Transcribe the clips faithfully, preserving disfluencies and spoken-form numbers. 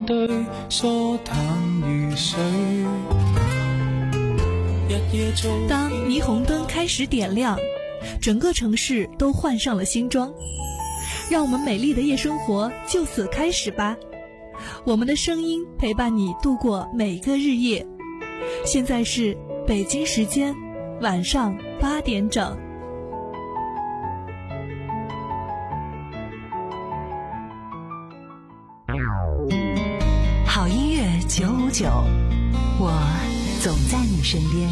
對，疏淡如水。 当霓虹灯开始点亮，整个城市都换上了新装，让我们美丽的夜生活就此开始吧。我们的声音陪伴你度过每个日夜。现在是北京时间晚上八点整。 好音乐九五九，我总在你身边。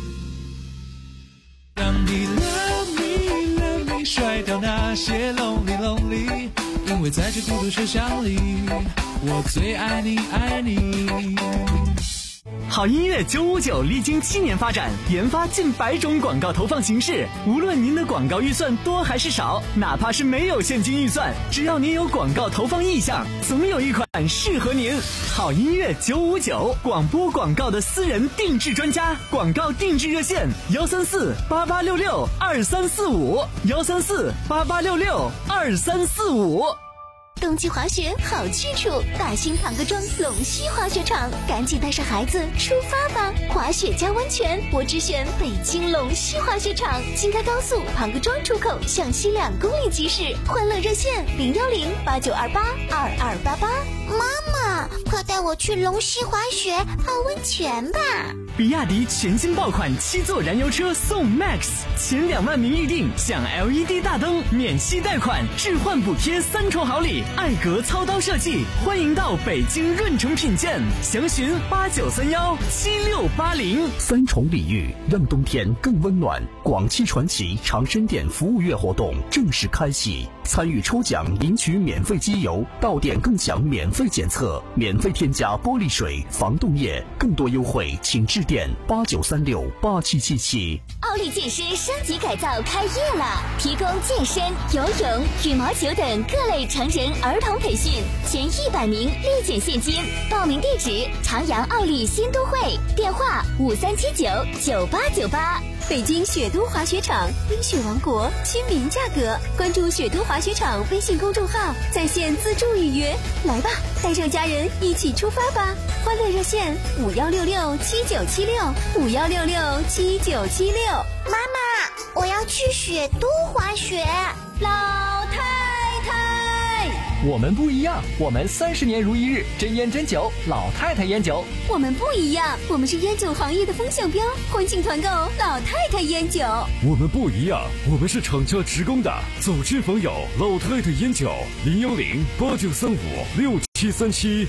让你 love me love me 甩掉那些 lonely lonely， 因为在这孤独车厢里，我最爱你爱你。 好音乐九五九历经七年发展，研发近百种广告投放形式。无论您的广告预算多还是少，哪怕是没有现金预算，只要您有广告投放意向，总有一款适合您。好音乐九五九，广播广告的私人定制专家，广告定制热线幺三四八八六六二三四五幺三四八八六六二三四五。 冬季滑雪好去处，大兴庞各庄龙溪滑雪场，赶紧带上孩子出发吧！滑雪加温泉，我只选北京龙溪滑雪场，京开高速庞各庄出口向西两公里即驶，欢乐热线零幺零八九二八二二八八。 妈妈，快带我去龙溪滑雪泡温泉吧！ 比亚迪全新爆款七座燃油车送 Max， 前两万名预定享 L E D 大灯、免息贷款、置换补贴三重好礼，艾格操刀设计，欢迎到北京润城品鉴，详询八九三幺七六八零。 三重礼遇让冬天更温暖。广汽传祺长生店服务月活动正式开启，参与抽奖领取免费机油，到店更享免费检测，免费添加玻璃水、防冻液，更多优惠请致电八九三六八七七七。 奥利健身升级改造开业了，提供健身、游泳、羽毛球等各类成人儿童培训，前一百名立减现金。报名地址：长阳奥利新都会，电话五三七九九八九八。北京雪都滑雪场，冰雪王国，亲民价格。关注雪都滑雪场微信公众号，在线自助预约。来吧，带上家人一起出发吧！欢乐热线五幺六六七九七六五幺六六七九七六。 妈妈，我要去雪都滑雪。 老太太， 我们不一样，我们三十年如一日，真烟真酒，老太太烟酒。 我们不一样，我们是烟酒行业的风向标，欢庆团购老太太烟酒。 我们不一样，我们是厂家职工的，走之访友老太太烟酒，零幺零八九三五六七三七。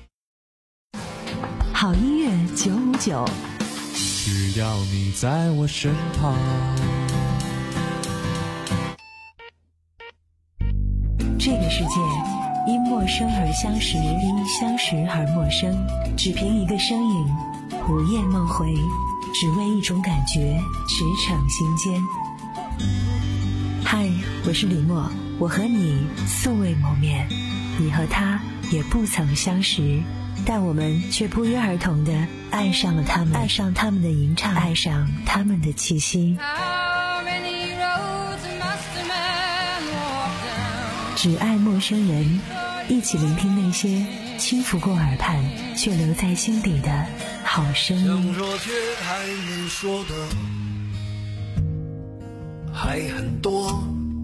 好音乐九五九， 只要你在我身旁。 这个世界因陌生而相识，因相识而陌生，只凭一个身影，午夜梦回，只为一种感觉，驰骋心间。嗨，我是李默，我和你素未谋面，你和他也不曾相识，但我们却不约而同地爱上了他们，爱上他们的吟唱，爱上他们的气息。只爱陌生人，一起聆听那些轻拂过耳畔却留在心底的好声音。 想说却还没说的还很多，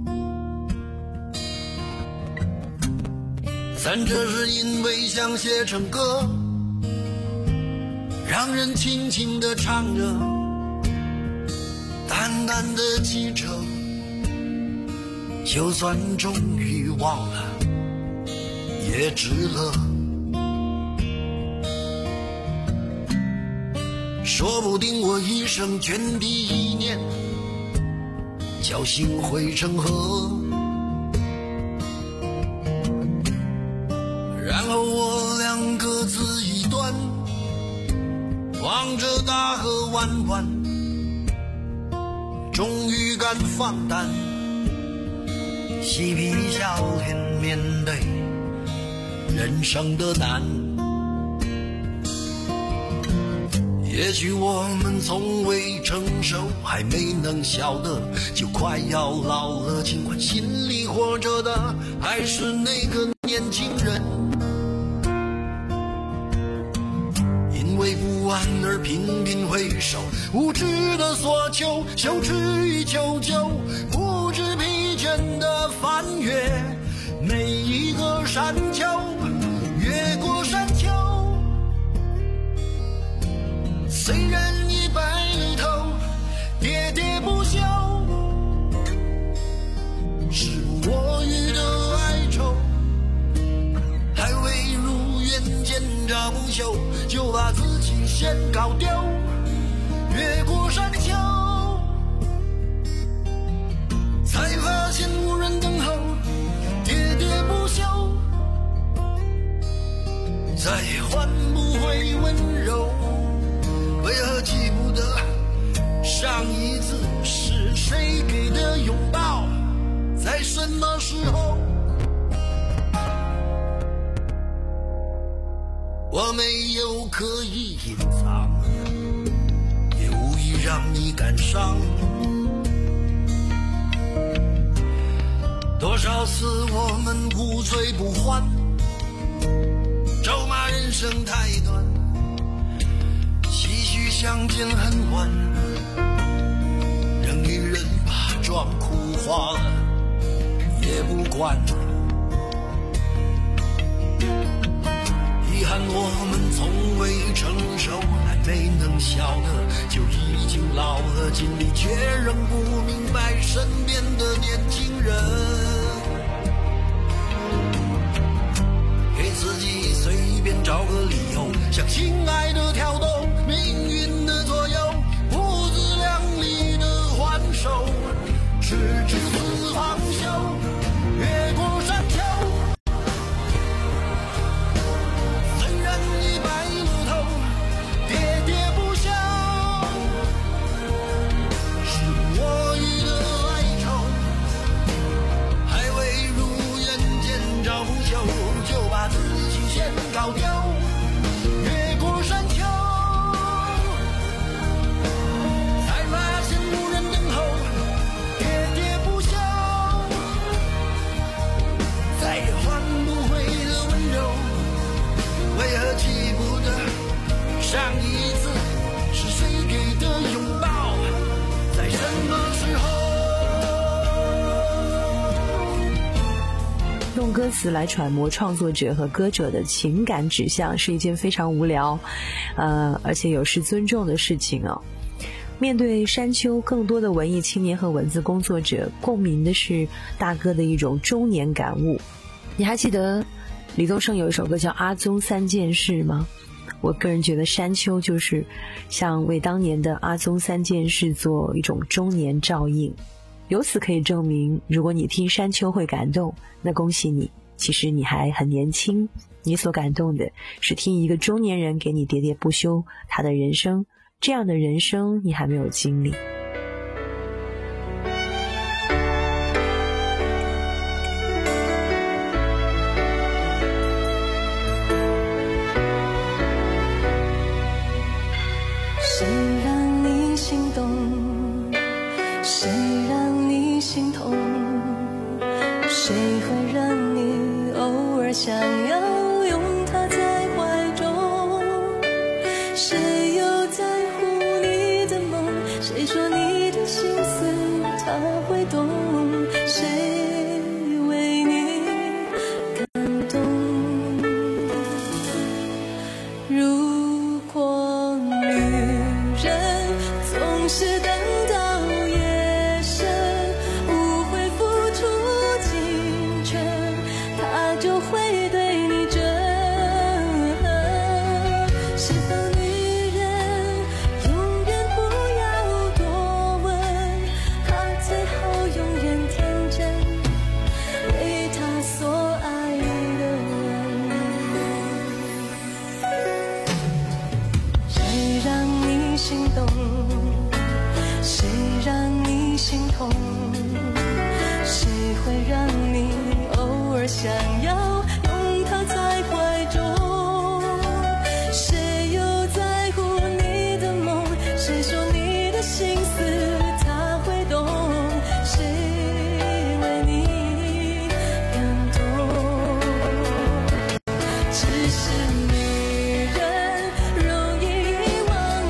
但这是因为想写成歌，让人轻轻地唱着，淡淡的记着，就算终于忘了也值了。说不定我一生涓滴一念，侥幸汇成河，然后我俩各自一端，望着大河弯弯，终于敢放胆嬉皮笑脸面对人生的难。也许我们从未成熟，还没能晓得，就快要老了，尽管心里活着的还是那个年轻人。 儿频频回首，无知的索求，羞耻与求救，不知疲倦的翻越每一个山丘，越过山丘。虽然已白了头，喋喋不休，时不我予的哀愁，还未如愿见着不朽，就把自己先搞丢。越过山丘，才发现无人等候，喋喋不休，再换不回温柔。为何记不得上一次是谁给的拥抱，在什么时候？我没有刻意隐藏，也无意让你感伤。多少次我们无醉不欢，咒骂人生太短，唏嘘相见恨晚，任女人把妆哭花了也不管。遗憾我们从未成熟，还没能笑得就已经老了，尽力却仍不明白身边的年轻人。给自己随便找个理由，向心爱的跳动，命运的左右，不自量力的还手，直至死方休。越过山丘，搞丢，越过山丘，才发现无人等候，喋喋不休，再也换不回的温柔。为何记不得上一次是谁给的拥抱，在什么时候？ 用歌词来揣摩创作者和歌者的情感指向是一件非常无聊，呃，而且有失尊重的事情哦。面对山丘，更多的文艺青年和文字工作者共鸣的是大哥的一种中年感悟。你还记得李宗盛有一首歌叫《阿宗三件事》吗？我个人觉得山丘就是像为当年的阿宗三件事做一种中年照应。由此可以证明，如果你听山丘会感动，那恭喜你，其实你还很年轻，你所感动的是听一个中年人给你喋喋不休他的人生，这样的人生你还没有经历。 谁让你心动，谁让你心痛，谁会让你偶尔想要拥他在怀中，谁又在乎你的梦，谁说你的心思他会懂，谁为你感动。如果女人总是等到夜深，无悔付出青春，他就会对你真。是否女人永远不要多问，她最好永远天真，为她所爱的人。谁让你心动，谁让你心痛，谁会让你偶尔想要拥他在怀中，谁又在乎你的梦，谁说你的心思他会懂，谁为你感动。只是女人容易遗忘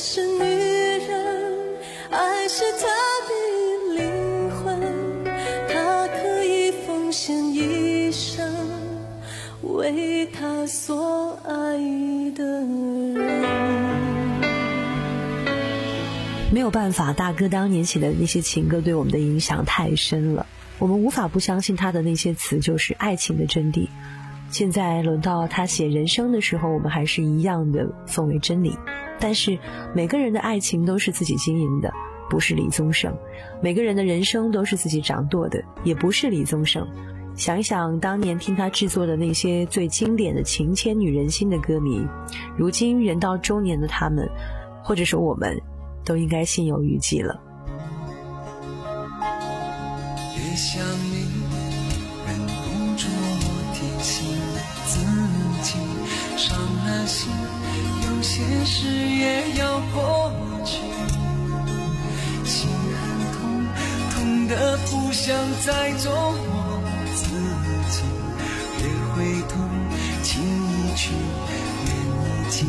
是女人，爱是她的灵魂，她可以奉献一生为她所爱的人。 没有办法，大哥当年写的那些情歌对我们的影响太深了，我们无法不相信他的那些词就是爱情的真谛。现在轮到他写人生的时候，我们还是一样的奉为真理。但是每个人的爱情都是自己经营的，不是李宗盛；每个人的人生都是自己掌舵的，也不是李宗盛。想一想当年听他制作的那些最经典的情牵女人心的歌迷，如今人到中年的他们，或者说我们，都应该心有余悸了。 也想你，忍不住我提醒自己，伤了心，有些事也要过去。心很痛，痛得不想再做我自己，别回头，情已去，缘已尽。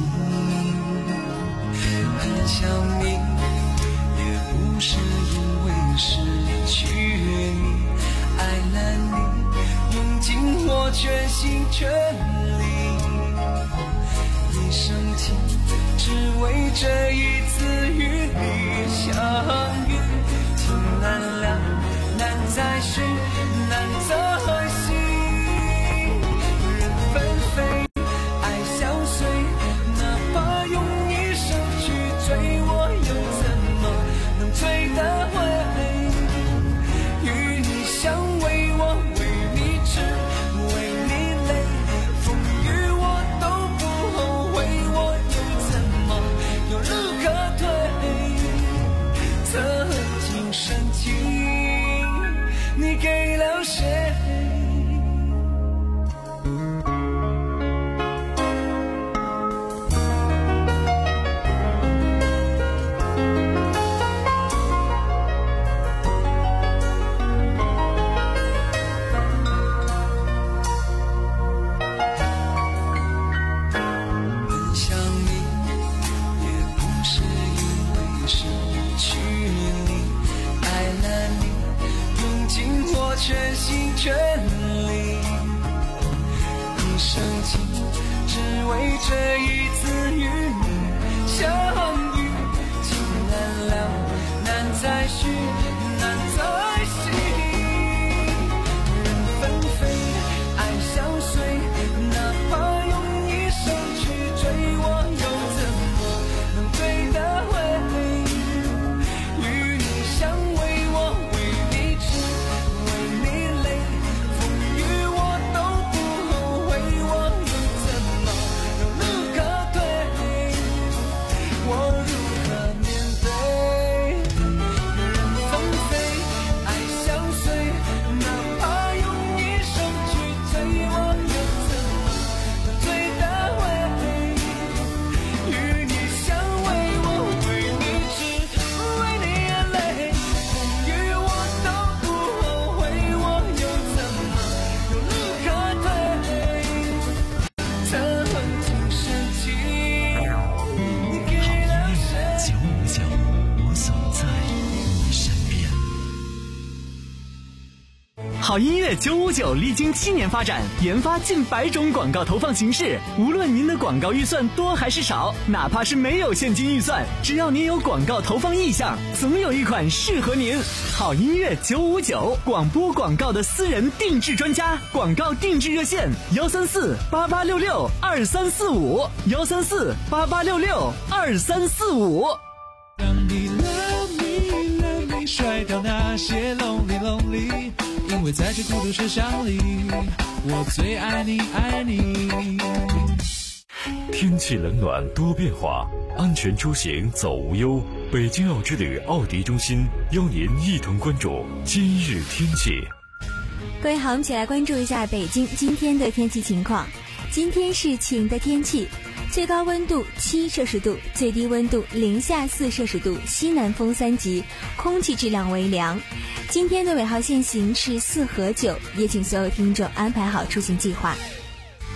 很想你，也不是因为失去你，爱了你，用尽我全心全力，一生情，只为这一次与你相遇。情难了，难再续，难再续，人纷飞，爱相随，哪怕用一生去追，我又怎么能追得回？与你相偎，我为你痴，为你累，风雨我都不后悔，我又怎么有路可退？曾经深情，你给了谁？全心全力，一生情，只为这一次与你相遇。情难了，难再续，难再续，人纷飞，爱相随，哪怕用一生去追，我又怎么能追得回？与你相偎，我为你痴， 好音乐九五九历经七年发展，研发近百种广告投放形式。无论您的广告预算多还是少，哪怕是没有现金预算，只要您有广告投放意向，总有一款适合您。好音乐九五九，广播广告的私人定制专家，广告定制热线：幺三四八八六六二三四五，幺三四八八六六二三四五。 让你 love me love me， 甩掉那些 lonely lonely。因为在这孤独车厢里，我最爱你爱你。 天气冷暖多变化，安全出行走无忧。北京奥之旅奥迪中心邀您一同关注今日天气。 各位好，我们一起来关注一下北京今天的天气情况。今天是晴的天气，最高温度七摄氏度，最低温度零下四摄氏度，西南风三级，空气质量为良。今天的尾号限行是四和九，也请所有听众安排好出行计划。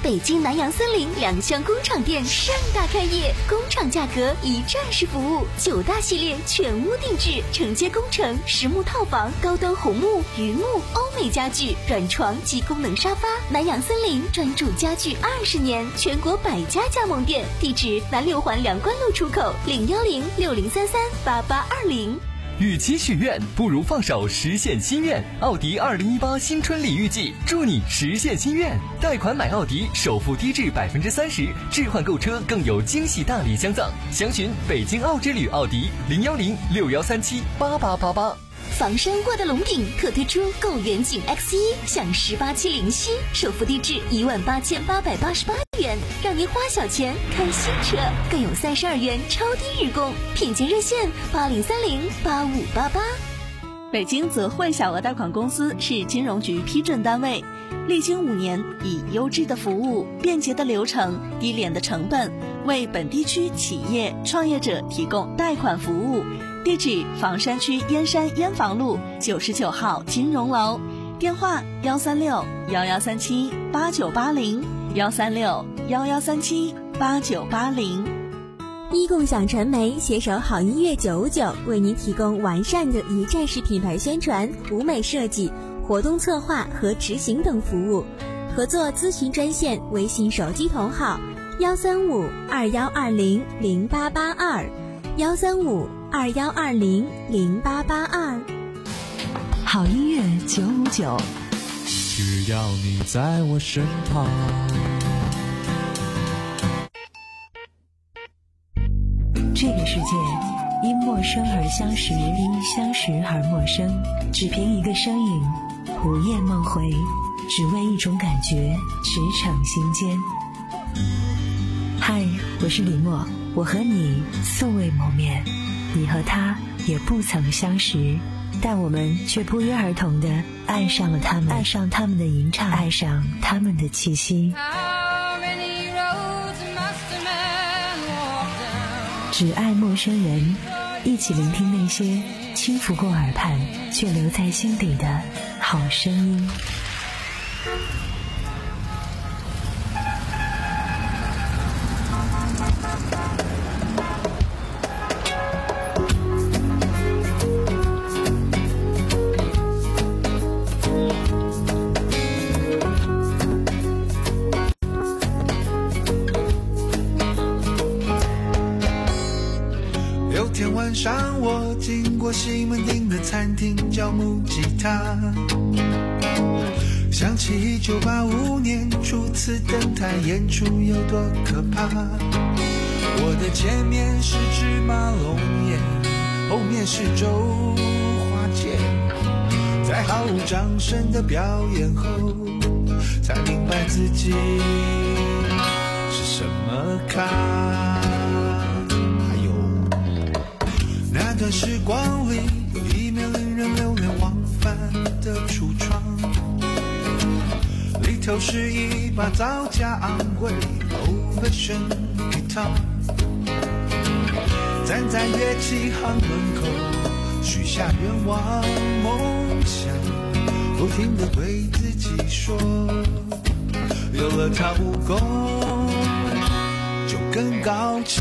北京南洋森林两厢工厂店盛大开业，工厂价格一站式服务，九大系列全屋定制，承接工程、实木套房、高端红木、榆木、欧美家具、软床及功能沙发。南洋森林专注家具二十年，全国百家加盟店，地址南六环梁关路出口，零幺零六零三三八八二零。 与其许愿，不如放手实现心愿。奥迪二零一八新春礼遇季，祝你实现心愿。贷款买奥迪，首付低至百分之三十，置换购车更有惊喜大礼相赠。详询北京奥之旅奥迪零幺零六幺三七八八八八。 房山沃德龙顶特推出购远景 X 一，享十八期零息，首付低至一万八千八百八十八元，让您花小钱看新车，更有三十二元超低日供，品鉴热线八零三零八五八八。 北京泽汇小额贷款公司是金融局批准单位，历经五年，以优质的服务、便捷的流程、低廉的成本，为本地区企业创业者提供贷款服务。地址：房山区燕山燕房路九十九号金融楼，电话：幺三六幺幺三七八九八零，幺三六幺幺三七八九八零。 一共享传媒携手好音乐九五九，为您提供完善的一站式品牌宣传、舞美设计、活动策划和执行等服务。合作咨询专线：微信手机同号幺三五二幺二零零八八二，幺三五二幺二零零八八二。 好音乐九五九， 只要你在我身旁。 这个世界因陌生而相识，因相识而陌生，只凭一个身影，午夜梦回，只为一种感觉，驰骋心间。嗨，我是李默，我和你素未谋面，你和他也不曾相识，但我们却不约而同地爱上了他们，爱上他们的吟唱，爱上他们的气息。只爱陌生人，一起聆听那些轻拂过耳畔却留在心底的好声音。 天晚上我经过西门町的餐厅，叫木吉他，想起一九八五年初次登台演出有多可怕。我的前面是芝麻龙眼，后面是周华健，在毫无掌声的表演后，才明白自己是什么咖。那段时光里，有一面令人流连忘返的橱窗，里头是一把造价昂贵 Ovation guitar， 站在乐器行门口，许下愿望梦想，不停地对自己说，有了它武功就更高强。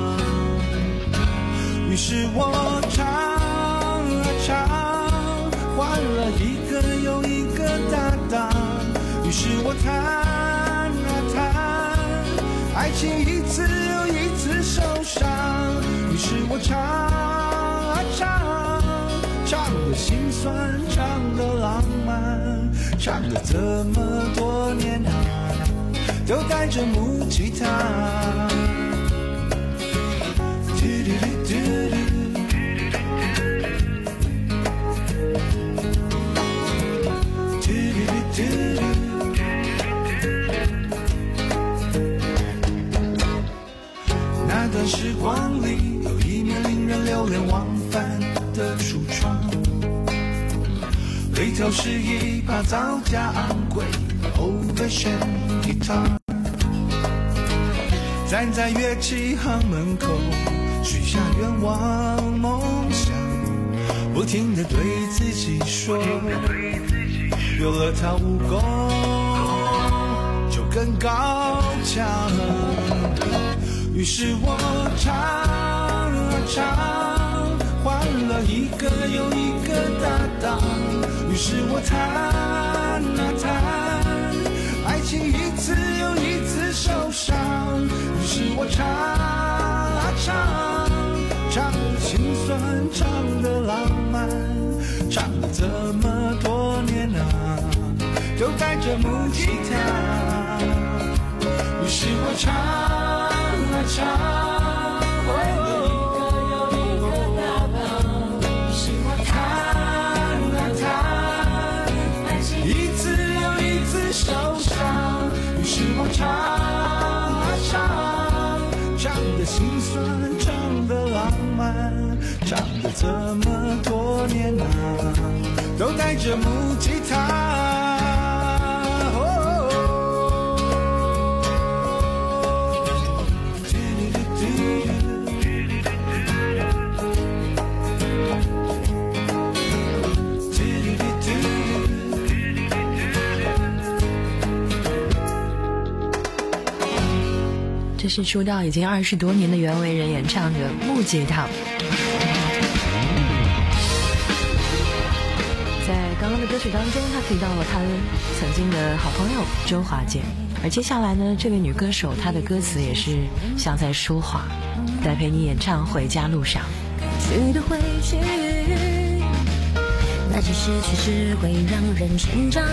于是我唱啊唱，换了一个又一个搭档。于是我弹啊弹，爱情一次又一次受伤。于是我唱啊唱，唱得心酸，唱得浪漫，唱了这么多年啊，都带着木吉他。那段时光里，有一面令人流连忘返的橱窗，里头是一把造价昂贵 Ovation guitar， 站在乐器行门口，许下愿望梦想，不停地对自己说，有了它武功就更高强。于是我唱啊唱，换了一个又一个搭档。于是我弹啊弹，爱情一次又一次受伤。于是我唱啊唱，唱得心酸，唱得浪漫，唱了这么多年啊，都带着木吉他。于是我唱啊唱，换了一个又一个搭档。于是我弹啊弹，一次又一次受伤。于是我唱啊唱，唱得心酸，唱得浪漫，唱了这么多年啊，都带着木吉他。 这是出道已经二十多年的袁惟仁演唱的《木吉他》。在刚刚的歌曲当中，他提到了他曾经的好朋友周华健，而接下来呢，这位女歌手她的歌词也是像在说话。戴佩妮演唱《回家路上》。 去的回去，那些失去是会让人成长，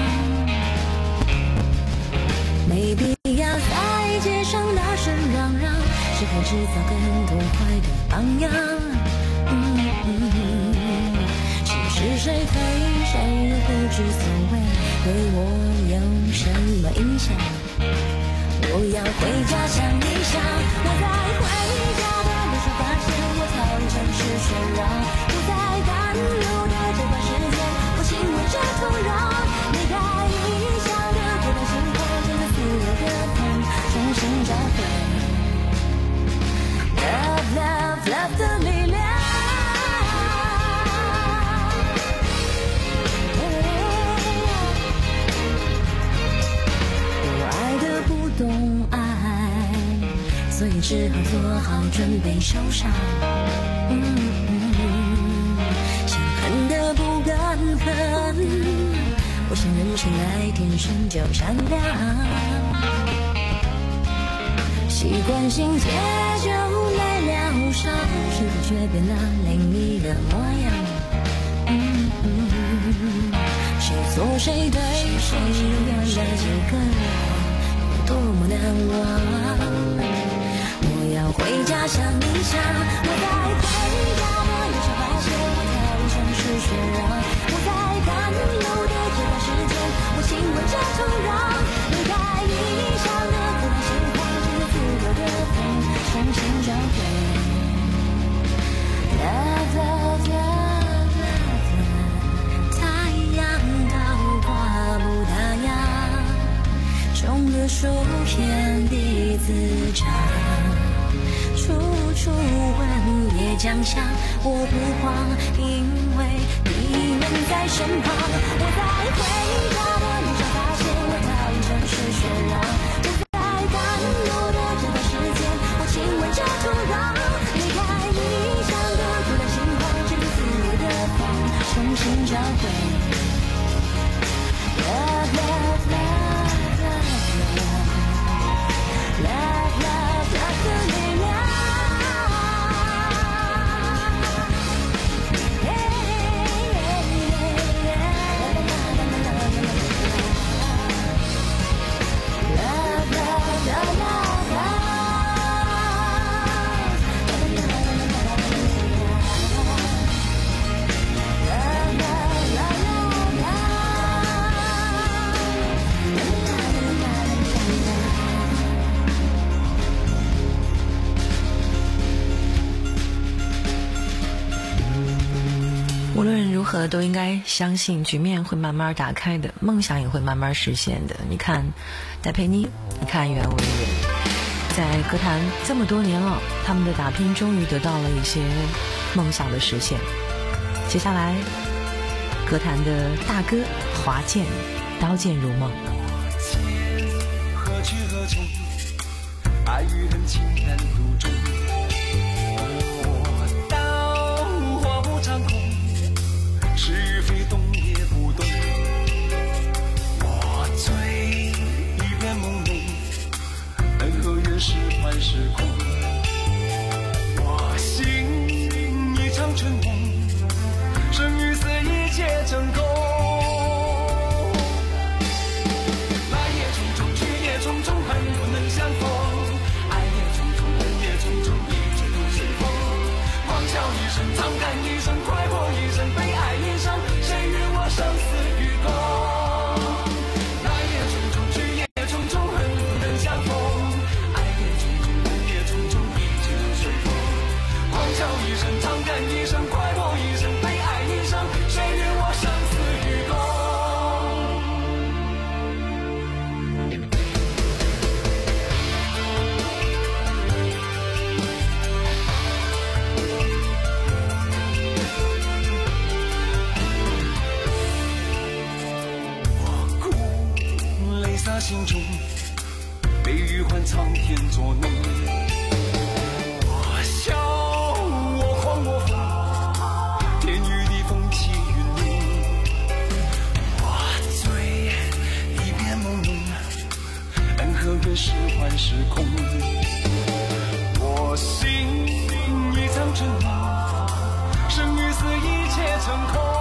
没必要在街上大声嚷嚷，是会制造更痛快的榜样。嗯嗯，其实谁对谁又不知所谓，对我有什么影响？我要回家想一想，我在回家的路上发现我逃离城市喧嚷，不在赶路的这段时间，我亲吻着土壤，离开异乡的孤单心慌，跟着自由的风重新找回 Love Love Love 的力量。我爱的不懂爱，所以只好做好准备受伤。嗯嗯，想恨的不敢恨，我想人生来天生就善良，习惯性解就来疗伤，身体却变了另一个模样。嗯嗯，谁错谁对谁原来这个有多么难忘。我要回家想一想，我在回家的路上发现我逃离城市喧嚷，我在赶路的这段时间，我亲吻着土壤，离开异乡的孤单心慌，跟着自由的风重新找回 Love Love Love Love。 太阳高挂不打烊，种的树遍地自长，处处闻野酱香，我不慌，因为你们在身旁。我在回家的路上发现我逃离城市喧嚷，就在赶路的这段时间，我亲吻着土壤，离开异乡的孤单心慌，跟着自由的风重新找回 Love Love Love Love Love Love Love 的力量。 无论如何都应该相信局面会慢慢打开的，梦想也会慢慢实现的。你看戴佩妮，你看袁惟仁，在歌坛这么多年了，他们的打拼终于得到了一些梦想的实现。接下来歌坛的大哥华健，刀剑如梦。 何从？爱与恨情难独钟。我道花不长空，是与非懂也不懂。我醉一片朦胧，恩和怨是幻是空。我心一场春梦，生与死一切成空。来也匆匆，去也匆匆，恨不能相逢。爱也匆匆，恨也匆匆，一切都随风。狂笑一声，长叹一声，快活一生，悲哀一生，谁与我生死与共？来也匆匆，去也匆匆，恨不能相逢。爱也匆匆，恨也匆匆，一切都随风。狂笑一声，长叹一声，快活一生，悲哀一生，谁与我生死与共？洒心中，悲与欢苍天作弄。我笑，我狂，我疯，天与地风起云涌。我醉，一片朦胧，恩和怨是幻是空。我心一场春梦，生与死一切成空。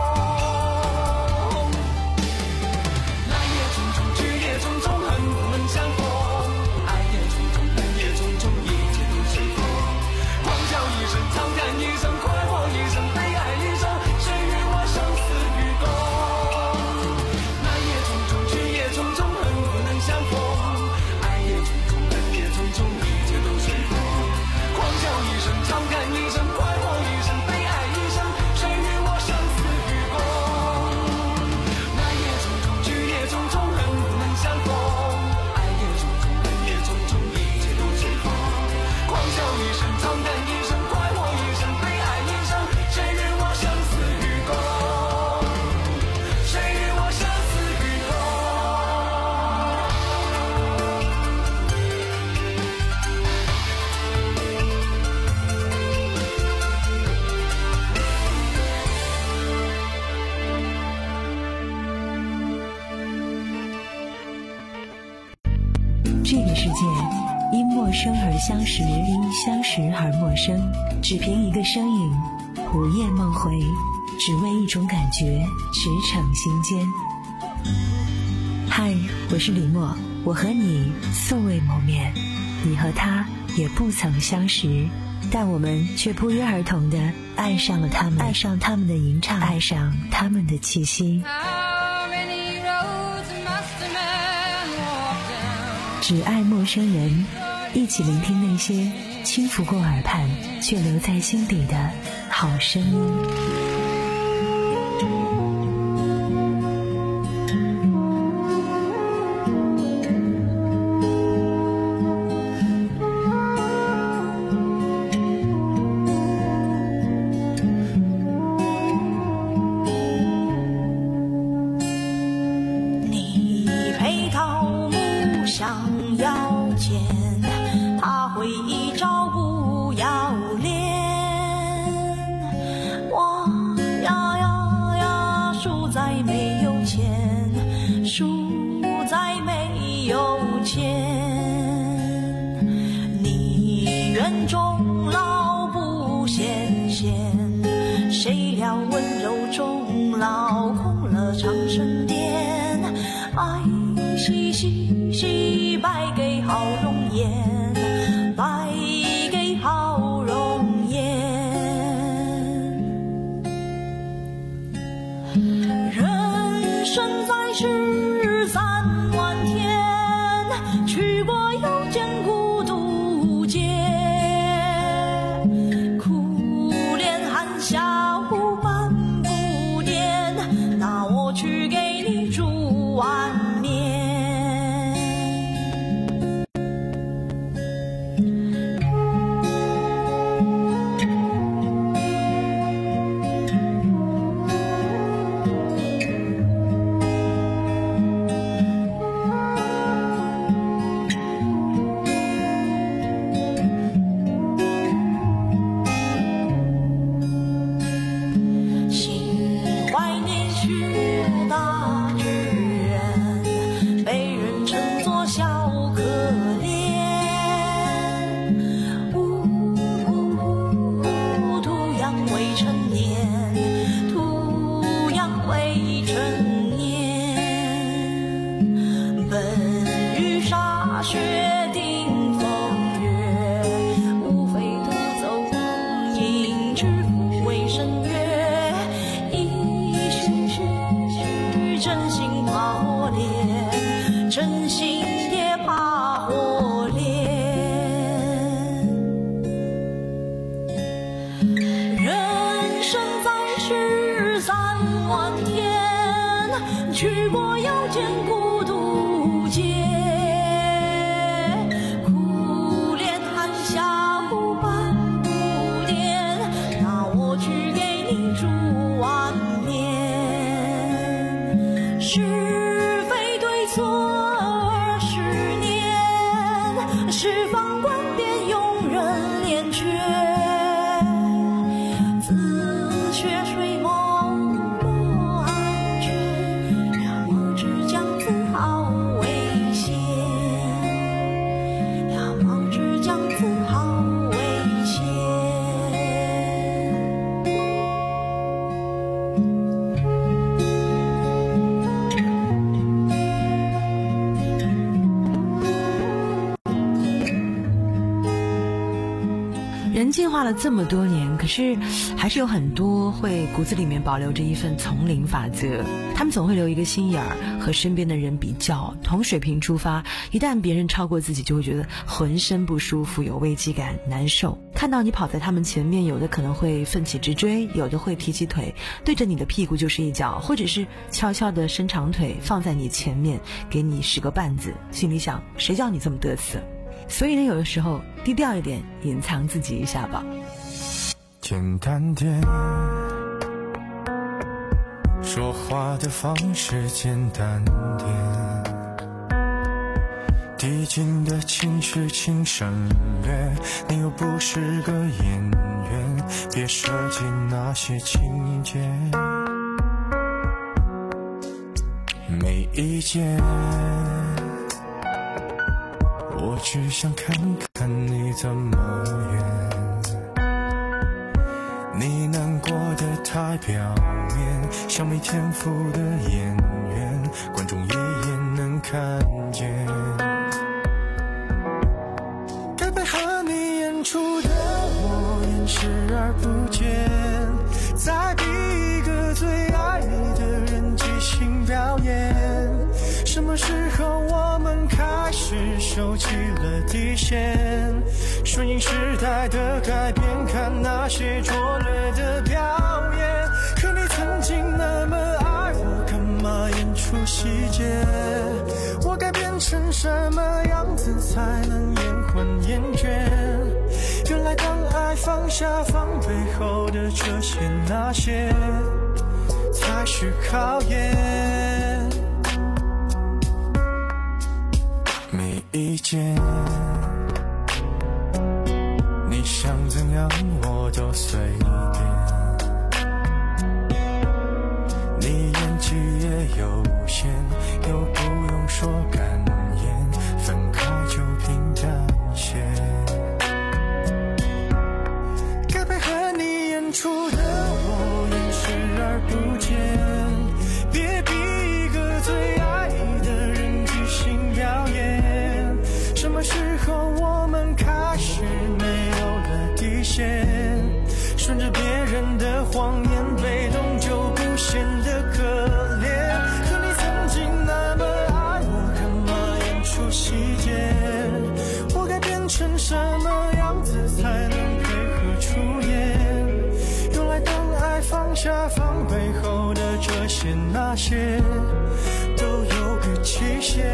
匆匆，恨不能相逢，爱也匆匆，恨也匆匆，一切都随风。狂笑一声，长叹一声，快活一生，悲哀一生，谁与我生死与共？来也匆匆，去也匆匆，恨不能相逢，爱也匆匆，恨也匆匆，一切都随风。狂笑一声，长叹一声，快活一生，悲哀一生，谁与我生死与共？来也匆匆，去也匆匆，恨相逢，爱也匆匆，恨也匆匆，一切都随风。狂笑一声，长叹一声，快活一生，悲哀一生，谁与我生死与共？谁与我生死与共？ 这个世界因陌生而相识，因相识而陌生，只凭一个身影，午夜梦回，只为一种感觉，驰骋心间。嗨，我是李默，我和你素未谋面，你和他也不曾相识，但我们却不约而同地爱上了他们，爱上他们的吟唱，爱上他们的气息。只爱陌生人，一起聆听那些轻拂过耳畔却留在心底的好声音。 苦恋含笑半步颠。 去过又见孤独街，苦恋含笑半不点，那我去给你祝晚年。是非对错二十年，是方观点庸人连缺，自学水梦莫安全，了茫之江自好危险，了茫之江自好危险。 人进化了这么多年，可是还是有很多会骨子里面保留着一份丛林法则。他们总会留一个心眼儿，和身边的人比较，同水平出发。一旦别人超过自己，就会觉得浑身不舒服，有危机感，难受。看到你跑在他们前面，有的可能会奋起直追，有的会提起腿对着你的屁股就是一脚，或者是悄悄地伸长腿放在你前面，给你使个绊子，心里想谁叫你这么得瑟。所以呢，有的时候低调一点，隐藏自己一下吧。 简单点，说话的方式简单点，递进的情绪请省略，你又不是个演员，别设计那些情节。没意见，我只想看看你怎么演，你难过的太表面，像没天赋的演员，观众一眼能看见。该配合你演出的我演视而不见，再逼一个最爱你的人即兴表演。什么时候我们开始收起了底线，顺应时代的改变，看那些拙劣的表演。可你曾经那么爱我，干嘛演出细节？我该变成什么样子才能延缓厌倦？原来当爱放下防备后的这些那些，才是考验。没意见，你想怎样我都随便，你演技也有限，又不用说感言，分开就凭感谢。该配合你演出的我演视而不见，别逼一个最爱的人即兴表演。什么时候我们开始没有了底线，顺着别人的谎言，被动就不显得可怜。可你曾经那么爱我，干嘛演出细节？我该变成什么样子才能配合出演？原来当爱放下防备后的这些那些，都有个期限。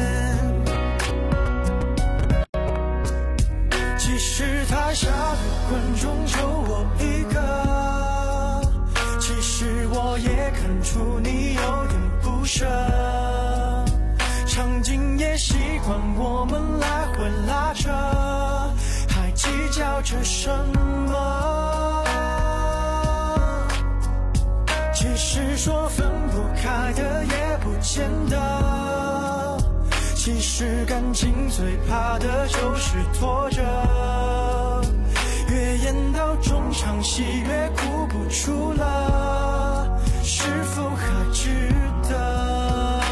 其实台下的观众就我一个，其实我也看出你有点不舍，场景也习惯我们来回拉扯，还计较着什么？其实说分不开的也不见得，其实感情最怕的就是拖着，越演到中场戏越哭不出了，是否还值得？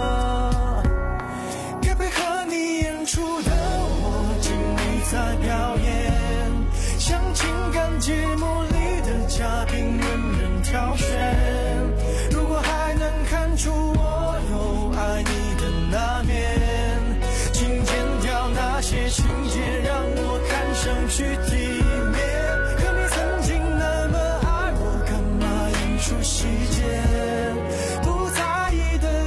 该配合你演出的我尽力在表演，像情感节目里的嘉宾任人挑选。如果还能看出我有爱你的那面，请剪掉那些情节，让我看上去体面。可你曾经那么爱我，干嘛演出细节？不在意的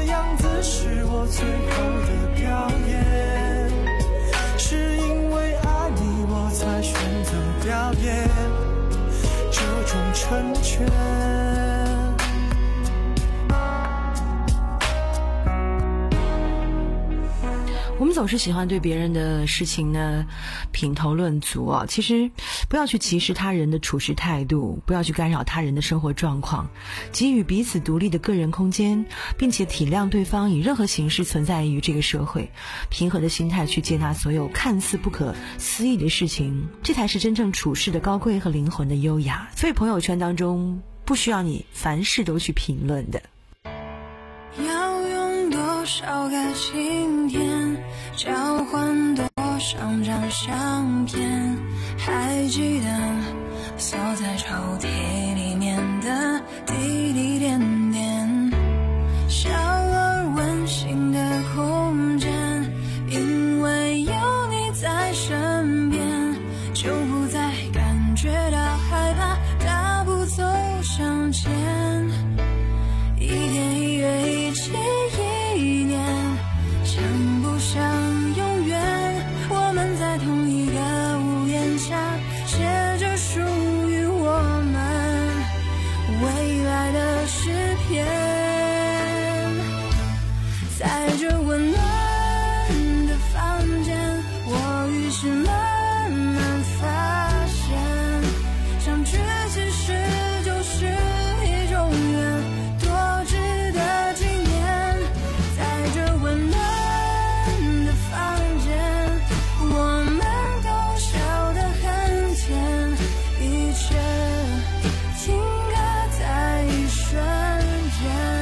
友是喜欢对别人的事情呢评头论足啊，其实不要去歧视他人的处事态度，不要去干扰他人的生活状况，给予彼此独立的个人空间，并且体谅对方以任何形式存在于这个社会，平和的心态去接纳所有看似不可思议的事情，这才是真正处事的高贵和灵魂的优雅。所以朋友圈当中不需要你凡事都去评论的。 要用多少个晴天交换多少张相片，还记得锁在抽屉里面的滴滴点点，小而温馨的空间，因为有你在身边，就不再感觉到害怕，大步走向前，一天一月一期一年，像不像永远，我们在同一个屋檐下，写着属于我们未来的诗篇。在这温暖的房间，我于是慢慢发现，相聚其实就是一种缘，多值得纪念。在这温暖的房间，我们都笑得很甜，一切停格在一瞬间。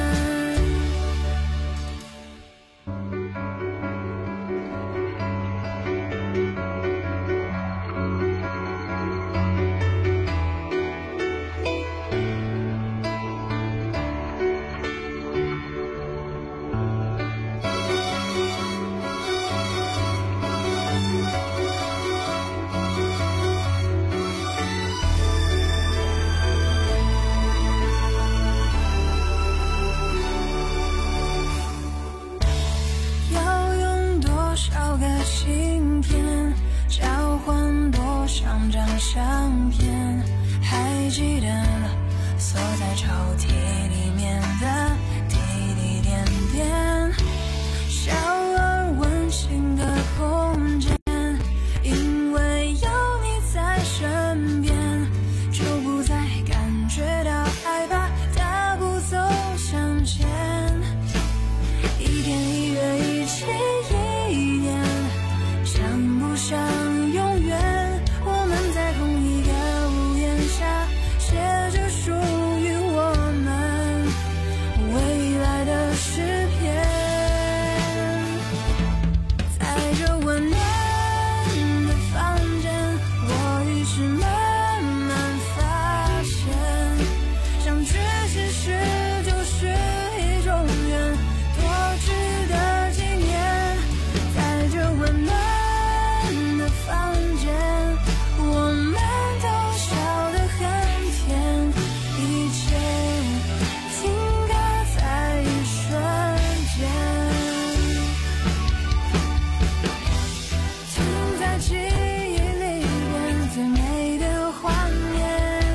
要用多少个晴天交换多少张相片，还记得锁在抽屉里面的滴滴点点，小而温馨的空间，因为有你在身边，就不再感觉到害怕，大步走向前，一天一月一期一年，像不像永远，我们在同一个屋檐下，写着属于我们未来的诗篇。在这温暖的房间，我于是慢慢发现，相聚其实就是一种缘，多值得纪念。在这温暖的房间，我们都笑得很甜，一切停格在一瞬间，停在记忆里边最美的画面，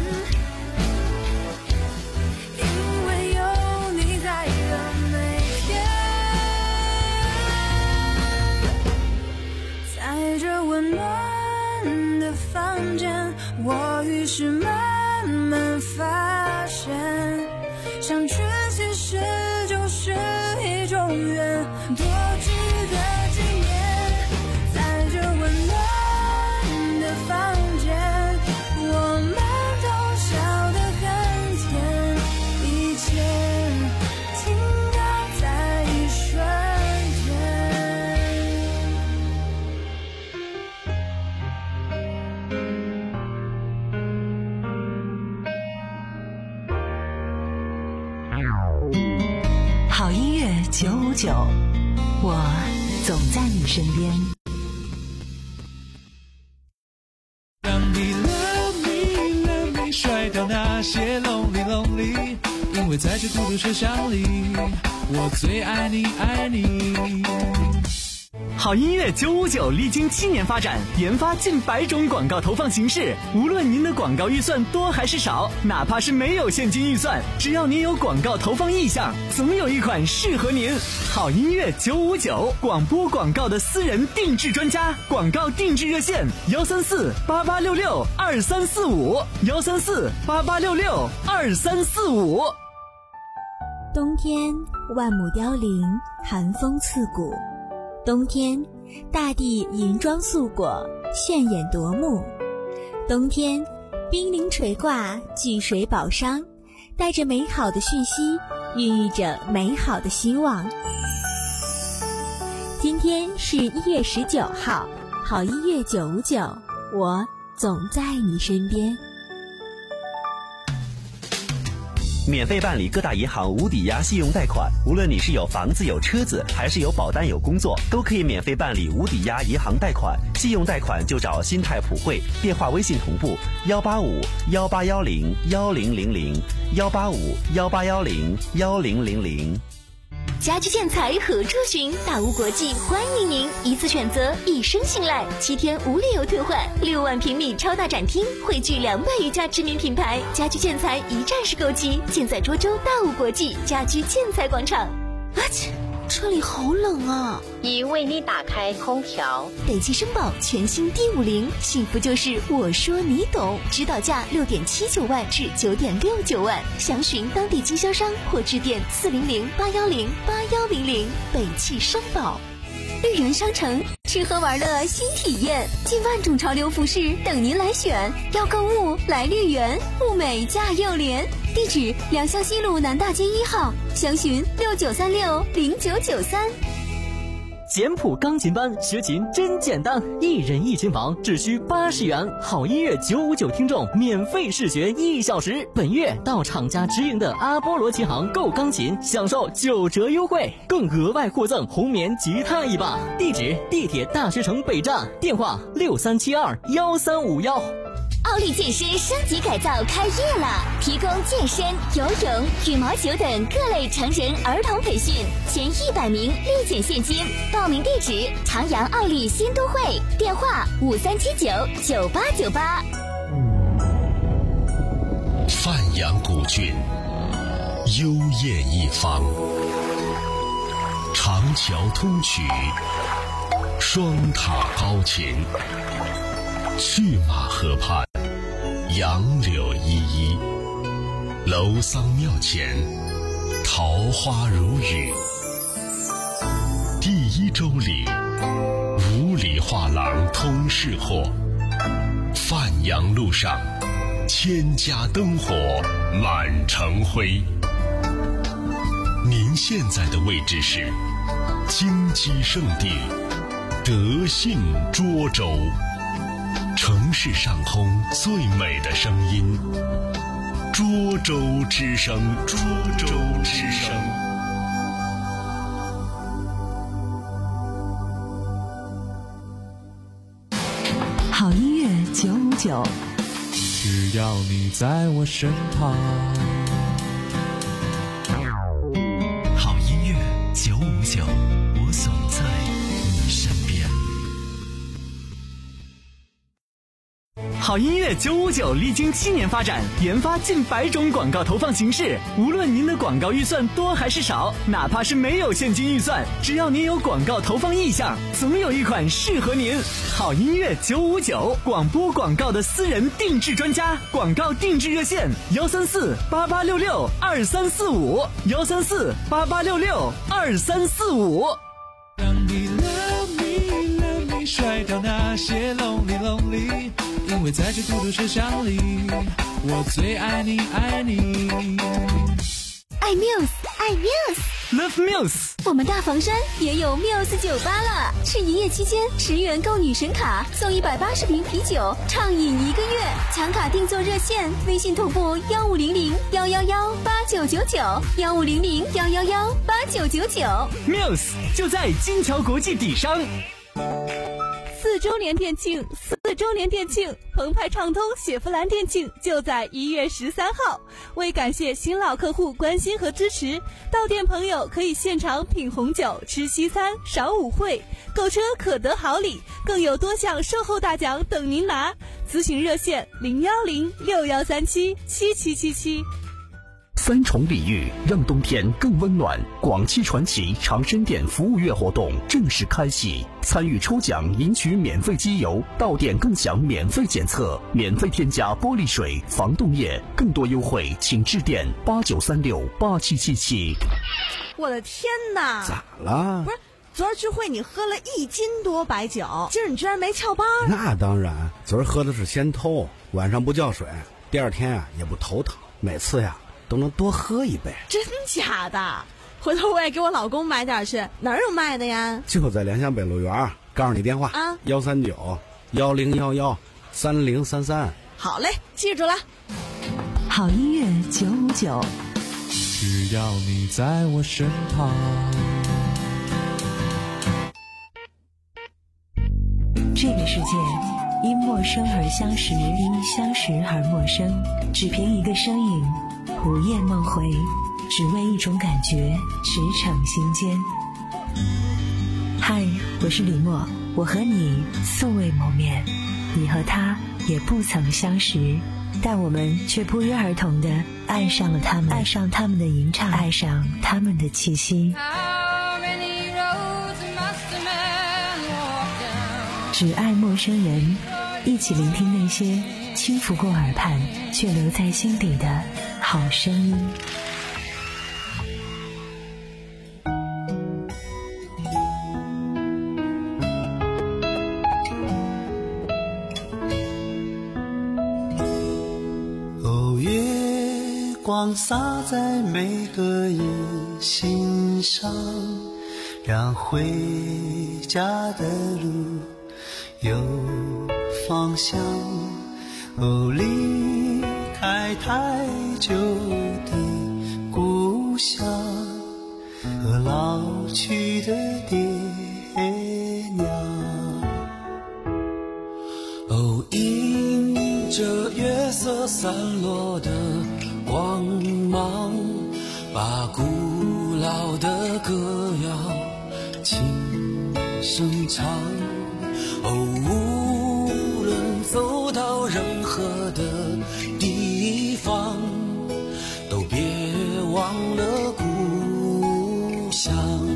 因为有你在的每天。在这温暖的房间，我于是慢慢发现，相聚其实就是一种缘，多值得纪念。在这温暖的房间，我们都笑得很甜，一切停格在一瞬间。 好音乐九五九，我总在你身边。 让你 love me love me 甩掉那些 lonely lonely， 因为在这孤独车厢里，我最爱你爱你。 好音乐九五九历经七年发展，研发近百种广告投放形式。无论您的广告预算多还是少，哪怕是没有现金预算，只要您有广告投放意向，总有一款适合您。好音乐九五九，广播广告的私人定制专家，广告定制热线幺三四八八六六二三四五幺三四八八六六二三四五。 冬天万木凋零，寒风刺骨。冬天，大地银装素裹，炫眼夺目。冬天，冰凌垂挂，巨水宝觞，带着美好的讯息，孕育着美好的希望。今天是一月十九号，好音乐九五九，我总在你身边。 免费办理各大银行无抵押信用贷款，无论你是有房子有车子，还是有保单有工作，都可以免费办理无抵押银行贷款。信用贷款就找新泰普惠，电话微信同步幺八五幺八幺零幺零零零幺八五幺八幺零幺零零零。 家居建材何处寻？大屋国际欢迎您，一次选择，一生信赖，七天无理由退换，六万平米超大展厅，汇聚两百余家知名品牌，家居建材一站式购机，建在涿州大屋国际家居建材广场。 啊切，车里好冷啊！ 已为你打开空调。 北汽绅宝全新 D 五零，幸福就是我说你懂，指导价六点七九万至九点六九万，详询当地经销商或致电四零零八幺零八幺零零。北汽绅宝。绿园商城，吃喝玩乐新体验，近万种潮流服饰等您来选。要购物来绿园，物美价又廉。地址：良乡西路南大街一号，详询六九三六零九九三。 简谱钢琴班学琴真简单，一人一琴房只需八十元，好音乐九五九听众免费试学一小时。本月到厂家直营的阿波罗琴行购钢琴，享受九折优惠，更额外获赠红棉吉他一把。地址：地铁大学城北站，电话六三七二幺三五幺。 奥利健身升级改造开业了，提供健身、游泳、羽毛球等各类成人儿童培训，前一百名立减现金。报名地址：长阳奥利新都会，电话五三七九九八九八。 范阳古郡，幽艳一方，长桥通衢，双塔高琴，去马河畔，杨柳依依，楼桑庙前，桃花如雨。第一周里，五里画廊通市货，范阳路上，千家灯火满城辉。您现在的位置是金鸡圣地德信涿州，城市上空最美的声音，涿州之声，涿州之声。 好音乐九五九， 只要你在我身旁。 好音乐九五九，我总在你身边。 好音乐九五九历经七年发展，研发近百种广告投放形式。无论您的广告预算多还是少，哪怕是没有现金预算，只要您有广告投放意向，总有一款适合您。好音乐九五九，广播广告的私人定制专家，广告定制热线幺三四八八六六二三四五幺三四八八六六二三四五。 让你 love me love me， 甩掉那些 lonely lonely， 因为在这孤独世上里，我最爱你爱你。 爱 Muse， 爱 Muse，Love Muse。 我们大房山也有 Muse 酒吧了，是营业期间十元购女神卡送一百八十瓶啤酒，畅饮一个月。抢卡订座热线：微信同步幺五零零幺幺幺八九九九幺五零零幺幺幺八九九九。 Muse 就在金桥国际底商。 四周年店庆，四周年店庆，澎湃畅通雪佛兰店庆就在一月十三号。为感谢新老客户关心和支持，到店朋友可以现场品红酒、吃西餐、赏舞会，购车可得好礼，更有多项售后大奖等您拿。咨询热线零幺零六幺三七七七七七。 三重礼遇让冬天更温暖，广汽传祺长深店服务月活动正式开启，参与抽奖赢取免费机油，到店更享免费检测，免费添加玻璃水、防冻液，更多优惠请致电八九三六八七七七。 我的天哪！ 咋了？ 不是，昨儿聚会你喝了一斤多白酒，今儿你居然没翘班？ 那当然，昨儿喝的是仙偷，晚上不叫水，第二天啊也不头疼，每次呀都能多喝一杯。 真假的？回头我也给我老公买点去。哪儿有卖的呀？ 就在联想北路园，告诉你电话啊， 幺三九幺零幺幺三零三三。 好嘞，记住了。 好音乐九五九， 只要你在我身旁。 这个世界因陌生而相识，因相识而陌生，只凭一个身影，午夜梦回，只为一种感觉，驰骋心间。嗨，我是李默，我和你素未谋面，你和他也不曾相识，但我们却不约而同地爱上了他们，爱上他们的吟唱，爱上他们的气息。只爱陌生人，一起聆听那些轻拂过耳畔却留在心底的好声音。 哦，月光洒在每个人心上，让回家的路有方向。哦，离开太久的故乡和老去的爹娘。哦，迎着月色散落的光芒，把古老的歌谣轻声唱。哦，无论走到任何的地方，都别忘了故乡。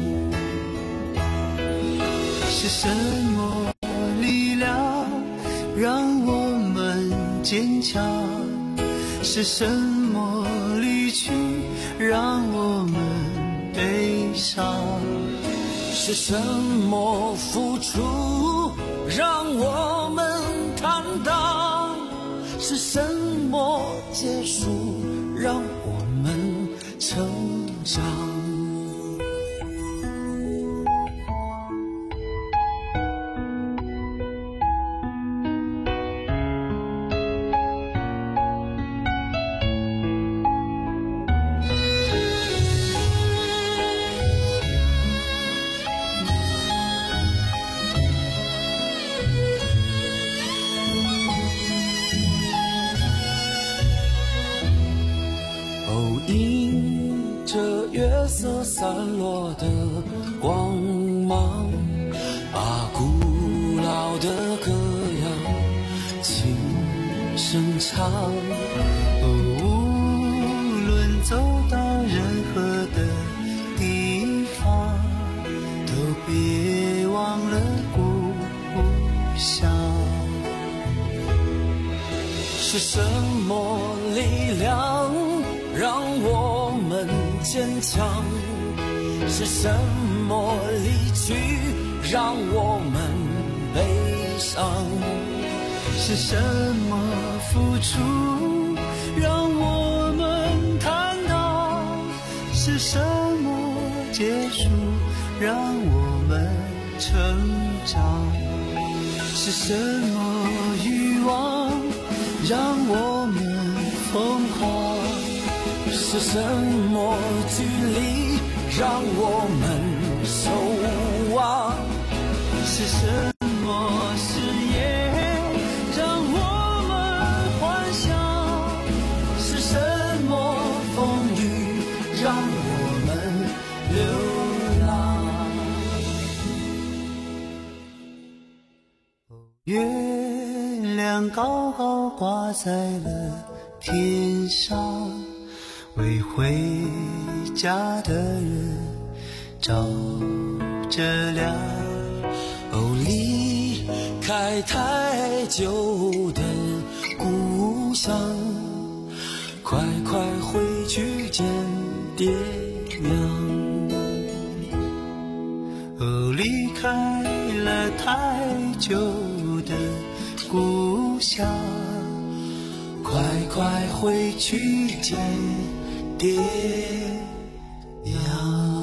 是什么力量让我们坚强？是什么离去让我们悲伤？是什么付出让我们坦荡？是什么结束让我们成长？迎着月色散落的光芒，把古老的歌谣轻声唱。哦，无论走到任何的地方，都别忘了故乡。是什么力量让我们坚强？是什么离去让我们悲伤？是什么付出让我们坦荡？是什么结束让我们成长？是什么欲望让我们疯狂？是什么距离让我们守望？是什么亮高高挂在了天上，为回家的人照着亮。哦，离开太久的故乡，快快回去见爹娘。哦，离开了太久的故乡，快快回去见爹娘。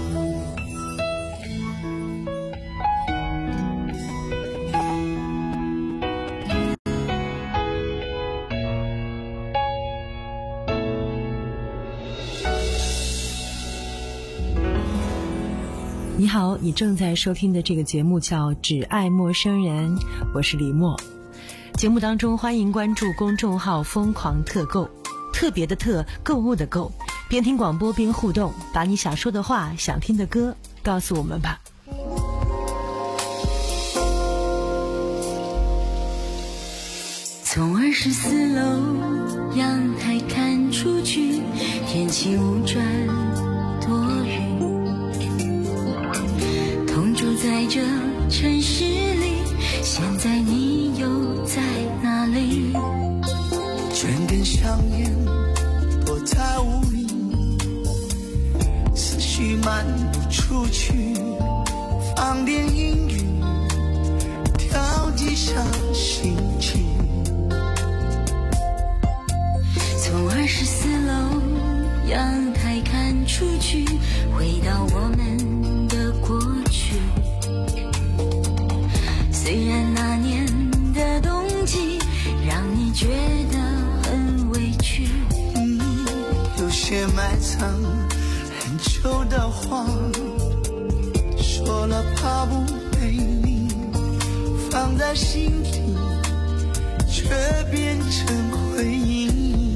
你好，你正在收听的这个节目叫《只爱陌生人》，我是李默。节目当中欢迎关注公众号疯狂特购，特别的特，购物的购，边听广播边互动，把你想说的话、想听的歌告诉我们吧。 从二十四楼阳台看出去，天气无转多云，同住在这城市里，现在你又在哪里？ 卷根香烟躲在屋里，思绪漫不出去，放点音乐，调剂下心情。 从二十四楼阳台看出去，回到我们的过去。虽然那年的冬季让你觉得很委屈， 嗯，有些埋藏很久的话，说了怕不美丽，放在心底却变成回忆。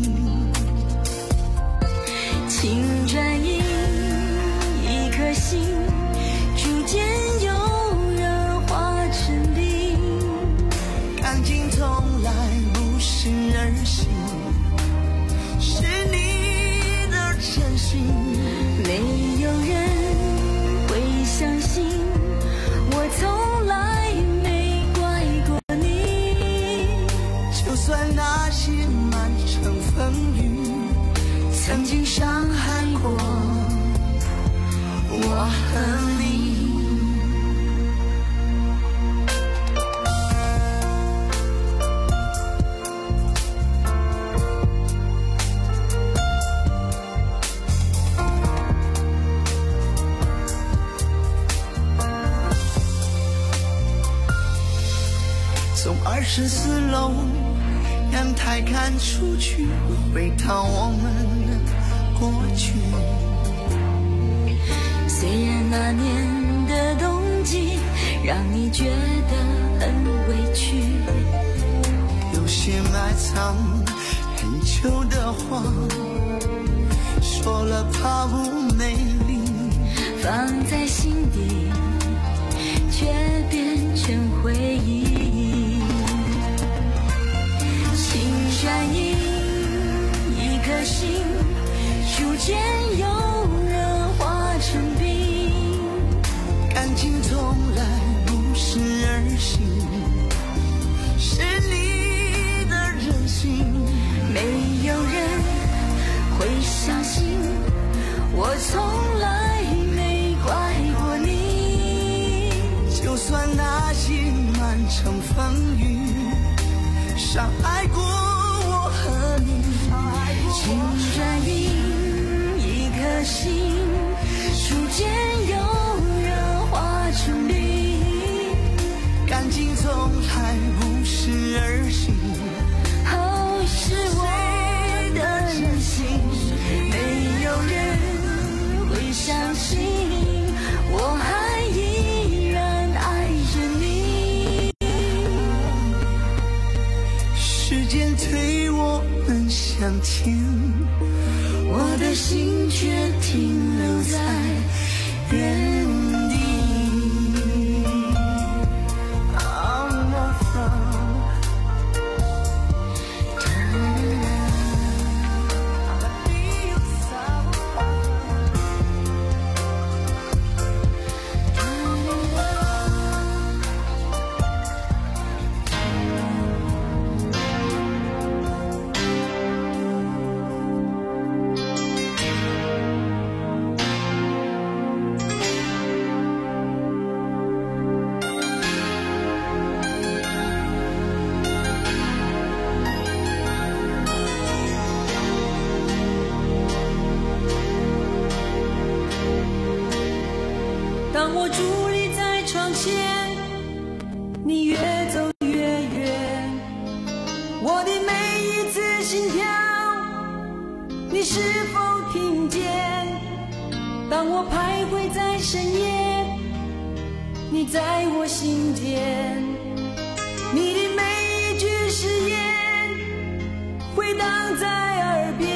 情转移一颗心，逐渐有人化成冰。 感情从来不是儿戏，是你的真心。 没有人会相信，我从来没怪过你。 就算那些满城风雨曾经伤害过我和你。从二十四楼阳台看出去，回到我们过去。 虽然那年的冬季让你觉得很委屈， 有些埋藏很久的话，说了怕不美丽， 放在心底却变成回忆。情转移一颗心，逐渐有人化成冰。 感情从来不是儿戏，是你的任性。 没有人会相信，我从来没怪过你。 就算那些满城风雨伤害过我和你， 情转移一颗心，逐渐有人化成冰。 感情从来不是儿戏， 哦，是我的任性。没有人会相信，我还依然爱着你。 时间推我们向前，我的心却停留在原地。 当我伫立在窗前，你越走越远，我的每一次心跳，你是否听见？当我徘徊在深夜，你在我心间，你的每一句誓言回荡在耳边，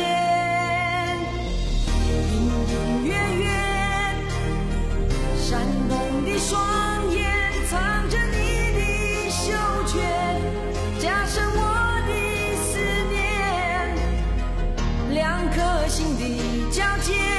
隐隐约约闪动的双眼藏着你的袖圈，加深我的思念，两颗心的交界